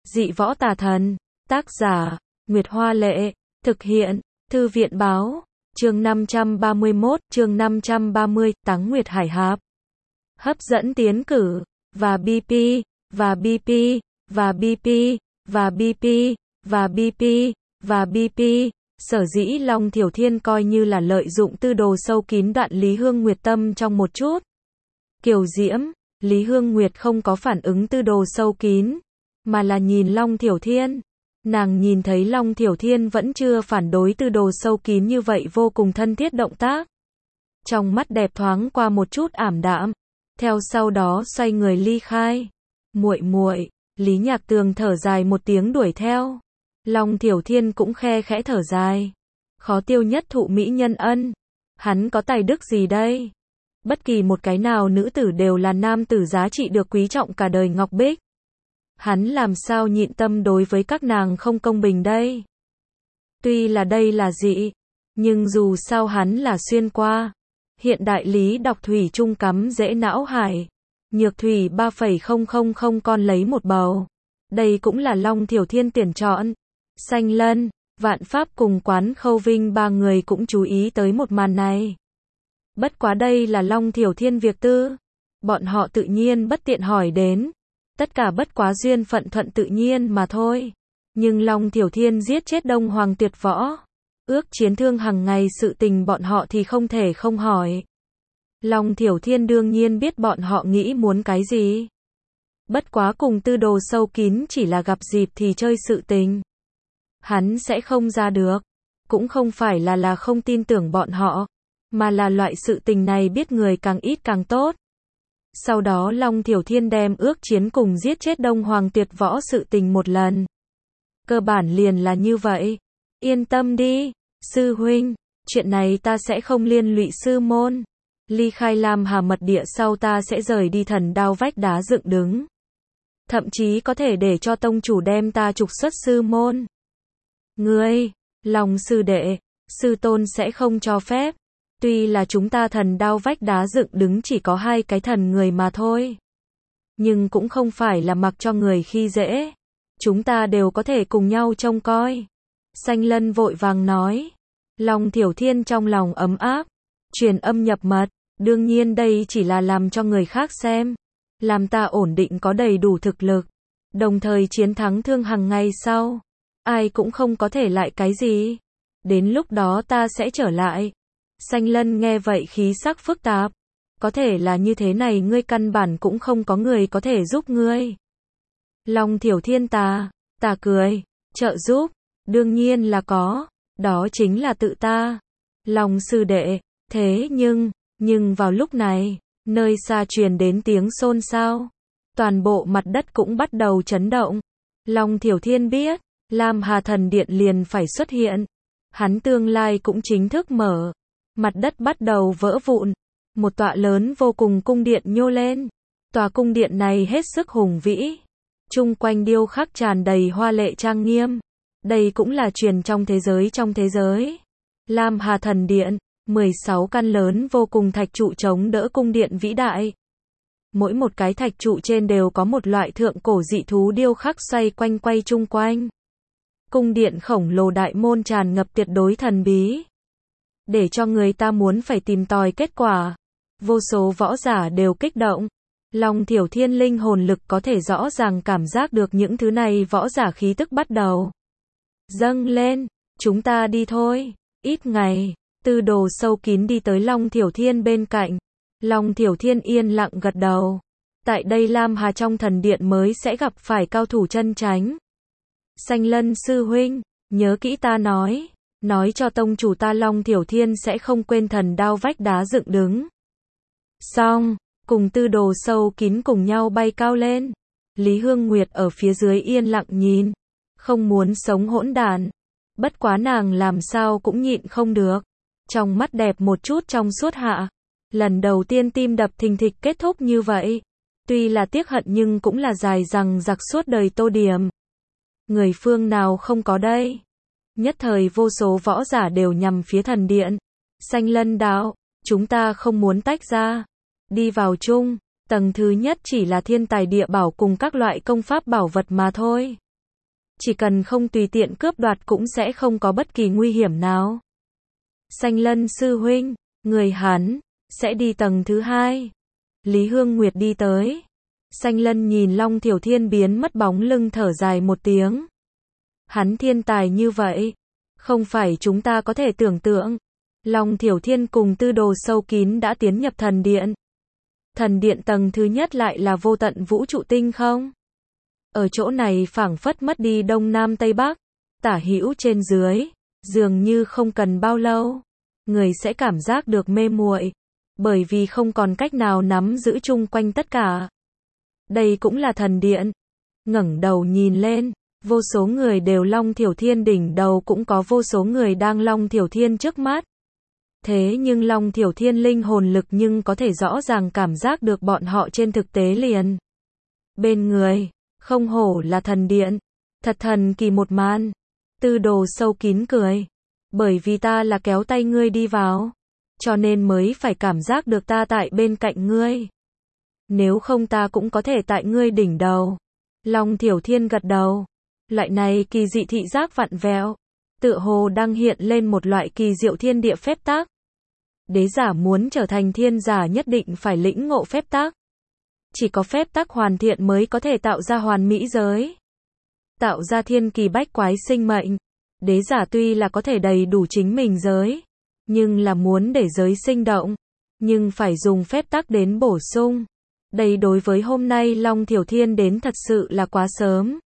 Dị võ tà thần. Tác giả, Nguyệt Hoa Lệ. Thực hiện, Thư viện Báo. Chương 531, chương 530, Táng Nguyệt Hải Hạp. Hấp dẫn tiến cử. Và BP, và BP, và BP, và BP, và BP, và BP. Sở dĩ Long Thiểu Thiên coi như là lợi dụng tư đồ sâu kín đoạn Lý Hương Nguyệt tâm trong một chút. Kiều diễm, Lý Hương Nguyệt không có phản ứng tư đồ sâu kín, mà là nhìn Long Thiểu Thiên. Nàng nhìn thấy Long Thiểu Thiên vẫn chưa phản đối tư đồ sâu kín như vậy vô cùng thân thiết động tác. Trong mắt đẹp thoáng qua một chút ảm đạm, theo sau đó xoay người ly khai. Muội muội, Lý Nhạc Tường thở dài một tiếng đuổi theo. Long Thiểu Thiên cũng khe khẽ thở dài. Khó tiêu nhất thụ mỹ nhân ân. Hắn có tài đức gì đây? Bất kỳ một cái nào nữ tử đều là nam tử giá trị được quý trọng cả đời ngọc bích. Hắn làm sao nhịn tâm đối với các nàng không công bình đây? Tuy là đây là dị, nhưng dù sao hắn là xuyên qua. Hiện đại lý đọc thủy chung cắm dễ não hải. Nhược thủy 3,000 con lấy một bầu. Đây cũng là Long Thiểu Thiên tuyển chọn. Sanh Lân, Vạn Pháp cùng Quán Khâu Vinh ba người cũng chú ý tới một màn này. Bất quá đây là Long Thiểu Thiên việc tư. Bọn họ tự nhiên bất tiện hỏi đến. Tất cả bất quá duyên phận thuận tự nhiên mà thôi. Nhưng Long Thiểu Thiên giết chết Đông Hoàng Tuyệt Võ. Ước chiến thương hàng ngày sự tình bọn họ thì không thể không hỏi. Long Thiểu Thiên đương nhiên biết bọn họ nghĩ muốn cái gì. Bất quá cùng tư đồ sâu kín chỉ là gặp dịp thì chơi sự tình. Hắn sẽ không ra được. Cũng không phải là không tin tưởng bọn họ, mà là loại sự tình này biết người càng ít càng tốt. Sau đó Long Thiểu Thiên đem ước chiến cùng giết chết Đông Hoàng Tuyệt Võ sự tình một lần. Cơ bản liền là như vậy. Yên tâm đi, sư huynh, chuyện này ta sẽ không liên lụy sư môn. Ly khai Lam Hà mật địa sau ta sẽ rời đi Thần Đao vách đá dựng đứng. Thậm chí có thể để cho tông chủ đem ta trục xuất sư môn. Ngươi, Long sư đệ, sư tôn sẽ không cho phép. Tuy là chúng ta Thần Đao vách đá dựng đứng chỉ có 2 cái thần người mà thôi. Nhưng cũng không phải là mặc cho người khi dễ. Chúng ta đều có thể cùng nhau trông coi. Sanh Lân vội vàng nói. Long Thiểu Thiên trong lòng ấm áp. Truyền âm nhập mật. Đương nhiên đây chỉ là làm cho người khác xem. Làm ta ổn định có đầy đủ thực lực. Đồng thời chiến thắng thương hàng ngày sau. Ai cũng không có thể lại cái gì. Đến lúc đó ta sẽ trở lại. Sanh Lân nghe vậy khí sắc phức tạp. Có thể là như thế này ngươi căn bản cũng không có người có thể giúp ngươi. Long Thiểu Thiên ta cười. Trợ giúp. Đương nhiên là có. Đó chính là tự ta. Long sư đệ. Thế nhưng vào lúc này, nơi xa truyền đến tiếng xôn xao. Toàn bộ mặt đất cũng bắt đầu chấn động. Long Thiểu Thiên biết, Lam Hà Thần Điện liền phải xuất hiện. Hắn tương lai cũng chính thức mở. Mặt đất bắt đầu vỡ vụn. Một tọa lớn vô cùng cung điện nhô lên. Tòa cung điện này hết sức hùng vĩ. Chung quanh điêu khắc tràn đầy hoa lệ trang nghiêm. Đây cũng là truyền trong thế giới. Lam Hà Thần Điện, 16 căn lớn vô cùng thạch trụ chống đỡ cung điện vĩ đại. Mỗi một cái thạch trụ trên đều có một loại thượng cổ dị thú điêu khắc xoay quay chung quanh. Cung điện khổng lồ đại môn tràn ngập tuyệt đối thần bí. Để cho người ta muốn phải tìm tòi kết quả. Vô số võ giả đều kích động. Long Thiểu Thiên linh hồn lực có thể rõ ràng cảm giác được những thứ này võ giả khí tức bắt đầu dâng lên. Chúng ta đi thôi. Ít ngày, tư đồ sâu kín đi tới Long Thiểu Thiên bên cạnh. Long Thiểu Thiên yên lặng gật đầu. Tại đây Lam Hà trong thần điện mới sẽ gặp phải cao thủ chân chánh. Sanh Lân sư huynh, nhớ kỹ ta nói cho tông chủ ta Long Thiểu Thiên sẽ không quên Thần Đao vách đá dựng đứng. Xong, cùng tư đồ sâu kín cùng nhau bay cao lên. Lý Hương Nguyệt ở phía dưới yên lặng nhìn, không muốn sống hỗn đản. Bất quá nàng làm sao cũng nhịn không được. Trong mắt đẹp một chút trong suốt hạ. Lần đầu tiên tim đập thình thịch kết thúc như vậy. Tuy là tiếc hận nhưng cũng là dài dằng dặc suốt đời tô điểm. Người phương nào không có đây. Nhất thời vô số võ giả đều nhằm phía thần điện. Sanh Lân đạo, chúng ta không muốn tách ra. Đi vào chung, tầng thứ nhất chỉ là thiên tài địa bảo cùng các loại công pháp bảo vật mà thôi. chỉ cần không tùy tiện cướp đoạt cũng sẽ không có bất kỳ nguy hiểm nào. Sanh Lân sư huynh, người hắn, sẽ đi tầng thứ 2. Lý Hương Nguyệt đi tới. Sanh Lân nhìn Long Thiểu Thiên biến mất bóng lưng thở dài một tiếng. Hắn thiên tài như vậy, không phải chúng ta có thể tưởng tượng. Long Thiểu Thiên cùng tư đồ sâu kín đã tiến nhập thần điện. Thần điện tầng thứ nhất lại là vô tận vũ trụ tinh không? Ở chỗ này phảng phất mất đi đông nam tây bắc, tả hữu trên dưới, dường như không cần bao lâu, người sẽ cảm giác được mê muội, bởi vì không còn cách nào nắm giữ chung quanh tất cả. Đây cũng là thần điện. Ngẩng đầu nhìn lên, vô số người đều Long Thiểu Thiên đỉnh đầu cũng có vô số người đang Long Thiểu Thiên trước mắt. Thế nhưng Long Thiểu Thiên linh hồn lực nhưng có thể rõ ràng cảm giác được bọn họ trên thực tế liền. Bên người, không hổ là thần điện. Thật thần kỳ một màn. Tư đồ sâu kín cười. Bởi vì ta là kéo tay ngươi đi vào, cho nên mới phải cảm giác được ta tại bên cạnh ngươi. Nếu không ta cũng có thể tại ngươi đỉnh đầu. Long Thiểu Thiên gật đầu. Loại này kỳ dị thị giác vặn vẹo, tựa hồ đang hiện lên một loại kỳ diệu thiên địa phép tắc. Đế giả muốn trở thành thiên giả nhất định phải lĩnh ngộ phép tắc. Chỉ có phép tắc hoàn thiện mới có thể tạo ra hoàn mỹ giới. Tạo ra thiên kỳ bách quái sinh mệnh. Đế giả tuy là có thể đầy đủ chính mình giới, nhưng là muốn để giới sinh động, nhưng phải dùng phép tắc đến bổ sung. Đây đối với hôm nay Long Thiểu Thiên đến thật sự là quá sớm.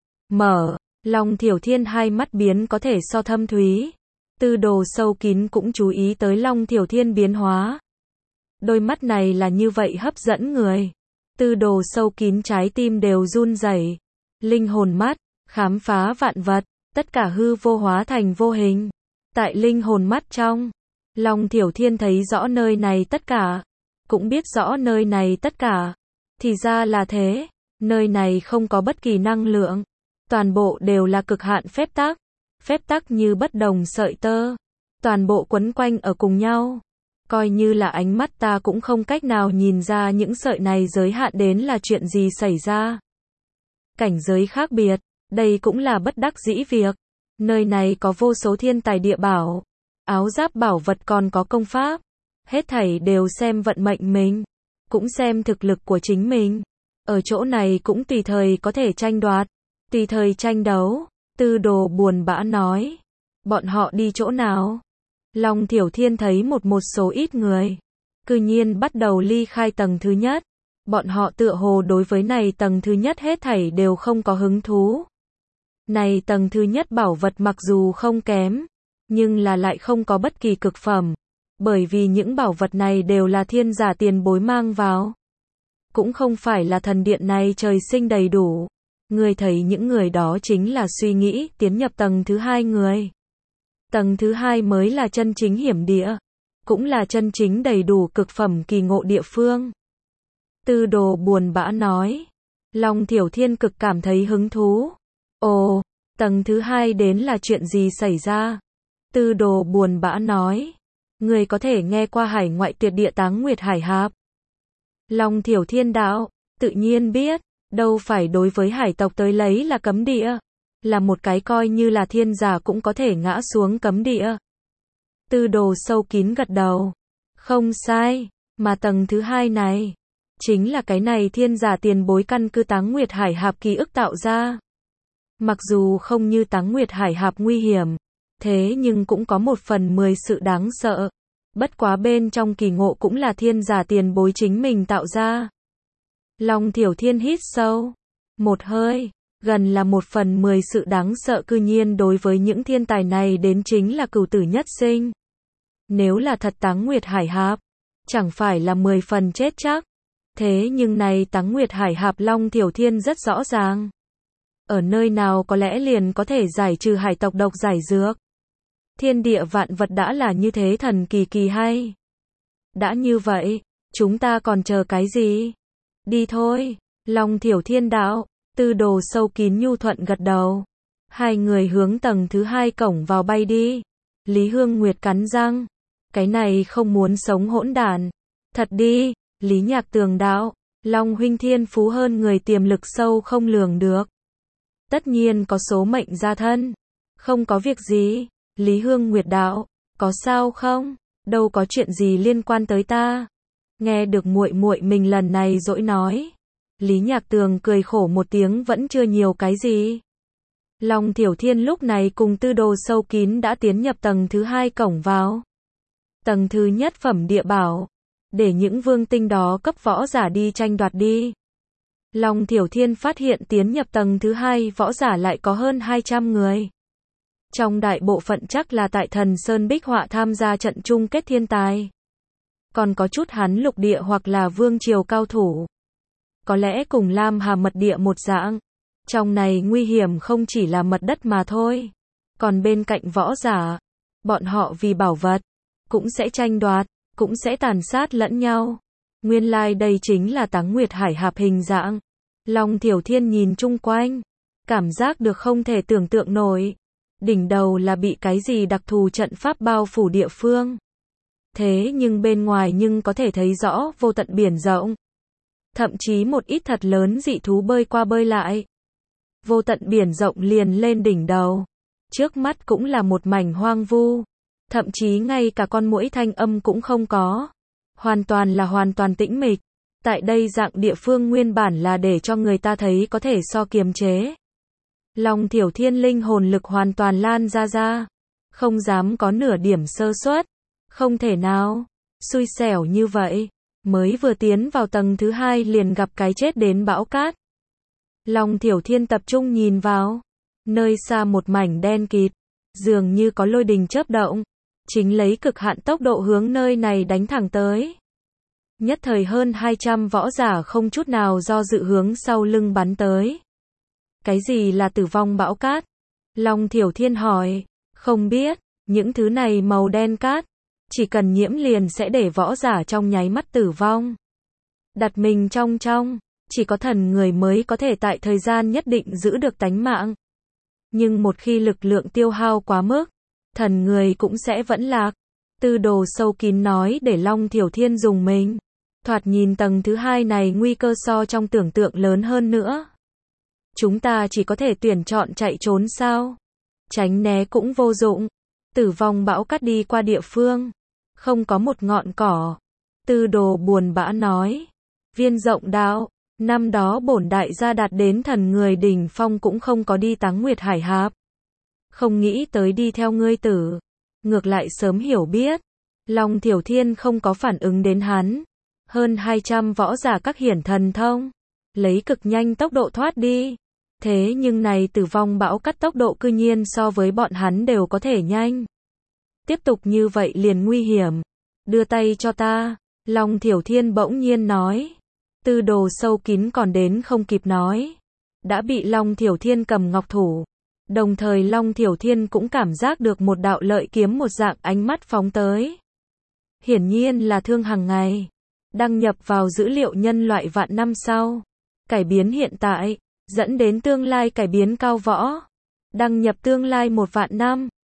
Mở, Long Thiểu Thiên hai mắt biến có thể so thâm thúy. Tư đồ sâu kín cũng chú ý tới Long Thiểu Thiên biến hóa. Đôi mắt này là như vậy hấp dẫn người. Tư đồ sâu kín trái tim đều run rẩy. Linh hồn mắt, khám phá vạn vật, tất cả hư vô hóa thành vô hình. Tại linh hồn mắt trong, Long Thiểu Thiên thấy rõ nơi này tất cả, cũng biết rõ nơi này tất cả. Thì ra là thế, nơi này không có bất kỳ năng lượng, toàn bộ đều là cực hạn phép tắc. Phép tắc như bất đồng sợi tơ, toàn bộ quấn quanh ở cùng nhau. Coi như là ánh mắt ta cũng không cách nào nhìn ra những sợi này giới hạn đến là chuyện gì xảy ra. Cảnh giới khác biệt, đây cũng là bất đắc dĩ việc. Nơi này có vô số thiên tài địa bảo, áo giáp bảo vật còn có công pháp. Hết thảy đều xem vận mệnh mình, cũng xem thực lực của chính mình. Ở chỗ này cũng tùy thời có thể tranh đoạt, tùy thời tranh đấu. Tư đồ buồn bã nói. Bọn họ đi chỗ nào? Long Thiểu Thiên thấy một số ít người cư nhiên bắt đầu ly khai tầng thứ nhất. Bọn họ tựa hồ đối với này tầng thứ nhất hết thảy đều không có hứng thú. Này tầng thứ nhất bảo vật mặc dù không kém, nhưng là lại không có bất kỳ cực phẩm. Bởi vì những bảo vật này đều là thiên giả tiền bối mang vào. Cũng không phải là thần điện này trời sinh đầy đủ. Người thấy những người đó chính là suy nghĩ tiến nhập tầng thứ 2 người. Tầng thứ 2 mới là chân chính hiểm địa, cũng là chân chính đầy đủ cực phẩm kỳ ngộ địa phương. Tư đồ buồn bã nói. Long Thiểu Thiên cực cảm thấy hứng thú. Ồ, tầng thứ 2 đến là chuyện gì xảy ra? Tư đồ buồn bã nói. Người có thể nghe qua hải ngoại tuyệt địa Táng Nguyệt Hải Hạp. Long Thiểu Thiên đạo, tự nhiên biết. Đâu phải đối với hải tộc tới lấy là cấm địa, là một cái coi như là thiên giả cũng có thể ngã xuống cấm địa. Tư đồ sâu kín gật đầu. Không sai, mà tầng thứ 2 này, chính là cái này thiên giả tiền bối căn cứ Táng Nguyệt Hải Hạp ký ức tạo ra. Mặc dù không như Táng Nguyệt Hải Hạp nguy hiểm, thế nhưng cũng có 1/10 sự đáng sợ. Bất quá bên trong kỳ ngộ cũng là thiên giả tiền bối chính mình tạo ra. Long Thiểu Thiên hít sâu một hơi, gần là 1/10 sự đáng sợ cư nhiên đối với những thiên tài này đến chính là cửu tử nhất sinh. Nếu là thật Táng Nguyệt Hải Hạp, chẳng phải là 10 phần chết chắc. Thế nhưng này Táng Nguyệt Hải Hạp Long Thiểu Thiên rất rõ ràng. Ở nơi nào có lẽ liền có thể giải trừ hải tộc độc giải dược. Thiên địa vạn vật đã là như thế thần kỳ kỳ hay. Đã như vậy, chúng ta còn chờ cái gì? Đi thôi, Long Thiểu Thiên đạo. Tư đồ sâu kín nhu thuận gật đầu. Hai người hướng tầng thứ 2 cổng vào bay đi. Lý Hương Nguyệt cắn răng. Cái này không muốn sống hỗn đản. Thật đi, Lý Nhạc Tường đạo. Long huynh thiên phú hơn người tiềm lực sâu không lường được. Tất nhiên có số mệnh gia thân. Không có việc gì. Lý Hương Nguyệt đạo, có sao không? Đâu có chuyện gì liên quan tới ta. Nghe được muội muội mình lần này dỗi nói. Lý Nhạc Tường cười khổ một tiếng, vẫn chưa nhiều cái gì. Long Thiểu Thiên lúc này cùng tư đồ sâu kín đã tiến nhập tầng thứ 2 cổng vào. Tầng thứ nhất phẩm địa bảo. Để những vương tinh đó cấp võ giả đi tranh đoạt đi. Long Thiểu Thiên phát hiện tiến nhập tầng thứ 2 võ giả lại có hơn 200 người. Trong đại bộ phận chắc là tại Thần Sơn Bích Họa tham gia trận chung kết thiên tài. Còn có chút hắn lục địa hoặc là vương triều cao thủ. Có lẽ cùng Lam Hà mật địa một dạng. Trong này nguy hiểm không chỉ là mật đất mà thôi. Còn bên cạnh võ giả, bọn họ vì bảo vật, cũng sẽ tranh đoạt, cũng sẽ tàn sát lẫn nhau. Nguyên lai đây chính là Táng Nguyệt Hải Hạp hình dạng. Long Thiểu Thiên nhìn chung quanh, cảm giác được không thể tưởng tượng nổi. Đỉnh đầu là bị cái gì đặc thù trận pháp bao phủ địa phương. Thế nhưng bên ngoài nhưng có thể thấy rõ vô tận biển rộng. Thậm chí một ít thật lớn dị thú bơi qua bơi lại. Vô tận biển rộng liền lên đỉnh đầu. Trước mắt cũng là một mảnh hoang vu. Thậm chí ngay cả con muỗi thanh âm cũng không có. Hoàn toàn tĩnh mịch. Tại đây dạng địa phương nguyên bản là để cho người ta thấy có thể so kiềm chế. Long Thiểu Thiên linh hồn lực hoàn toàn lan ra. Không dám có nửa điểm sơ suất. Không thể nào. Xui xẻo như vậy. Mới vừa tiến vào tầng thứ 2 liền gặp cái chết đến bão cát. Long Thiểu Thiên tập trung nhìn vào. Nơi xa một mảnh đen kịt. Dường như có lôi đình chớp động. Chính lấy cực hạn tốc độ hướng nơi này đánh thẳng tới. Nhất thời hơn 200 võ giả không chút nào do dự hướng sau lưng bắn tới. Cái gì là tử vong bão cát? Long Thiểu Thiên hỏi. Không biết, những thứ này màu đen cát. Chỉ cần nhiễm liền sẽ để võ giả trong nháy mắt tử vong. Đặt mình trong, chỉ có thần người mới có thể tại thời gian nhất định giữ được tánh mạng. Nhưng một khi lực lượng tiêu hao quá mức, thần người cũng sẽ vẫn lạc. Tư đồ sâu kín nói để Long Thiểu Thiên dùng mình. Thoạt nhìn tầng thứ 2 này nguy cơ so trong tưởng tượng lớn hơn nữa. Chúng ta chỉ có thể tuyển chọn chạy trốn sao? Tránh né cũng vô dụng. Tử vong bão cát đi qua địa phương. Không có một ngọn cỏ. Tư đồ buồn bã nói. Viên Rộng đạo. Năm đó bổn đại gia đạt đến thần người đỉnh phong cũng không có đi Táng Nguyệt Hải Hạp. Không nghĩ tới đi theo ngươi tử. Ngược lại sớm hiểu biết. Long Thiểu Thiên không có phản ứng đến hắn. Hơn 200 võ giả các hiển thần thông. Lấy cực nhanh tốc độ thoát đi. Thế nhưng này tử vong bão cát tốc độ cư nhiên so với bọn hắn đều có thể nhanh. Tiếp tục như vậy liền nguy hiểm. Đưa tay cho ta. Long Thiểu Thiên bỗng nhiên nói. Tư đồ sâu kín còn đến không kịp nói. Đã bị Long Thiểu Thiên cầm ngọc thủ. Đồng thời Long Thiểu Thiên cũng cảm giác được một đạo lợi kiếm một dạng ánh mắt phóng tới. Hiển nhiên là thương hàng ngày. Đăng nhập vào dữ liệu nhân loại vạn năm sau. Cải biến hiện tại. Dẫn đến tương lai cải biến cao võ. Đăng nhập tương lai 1 vạn năm.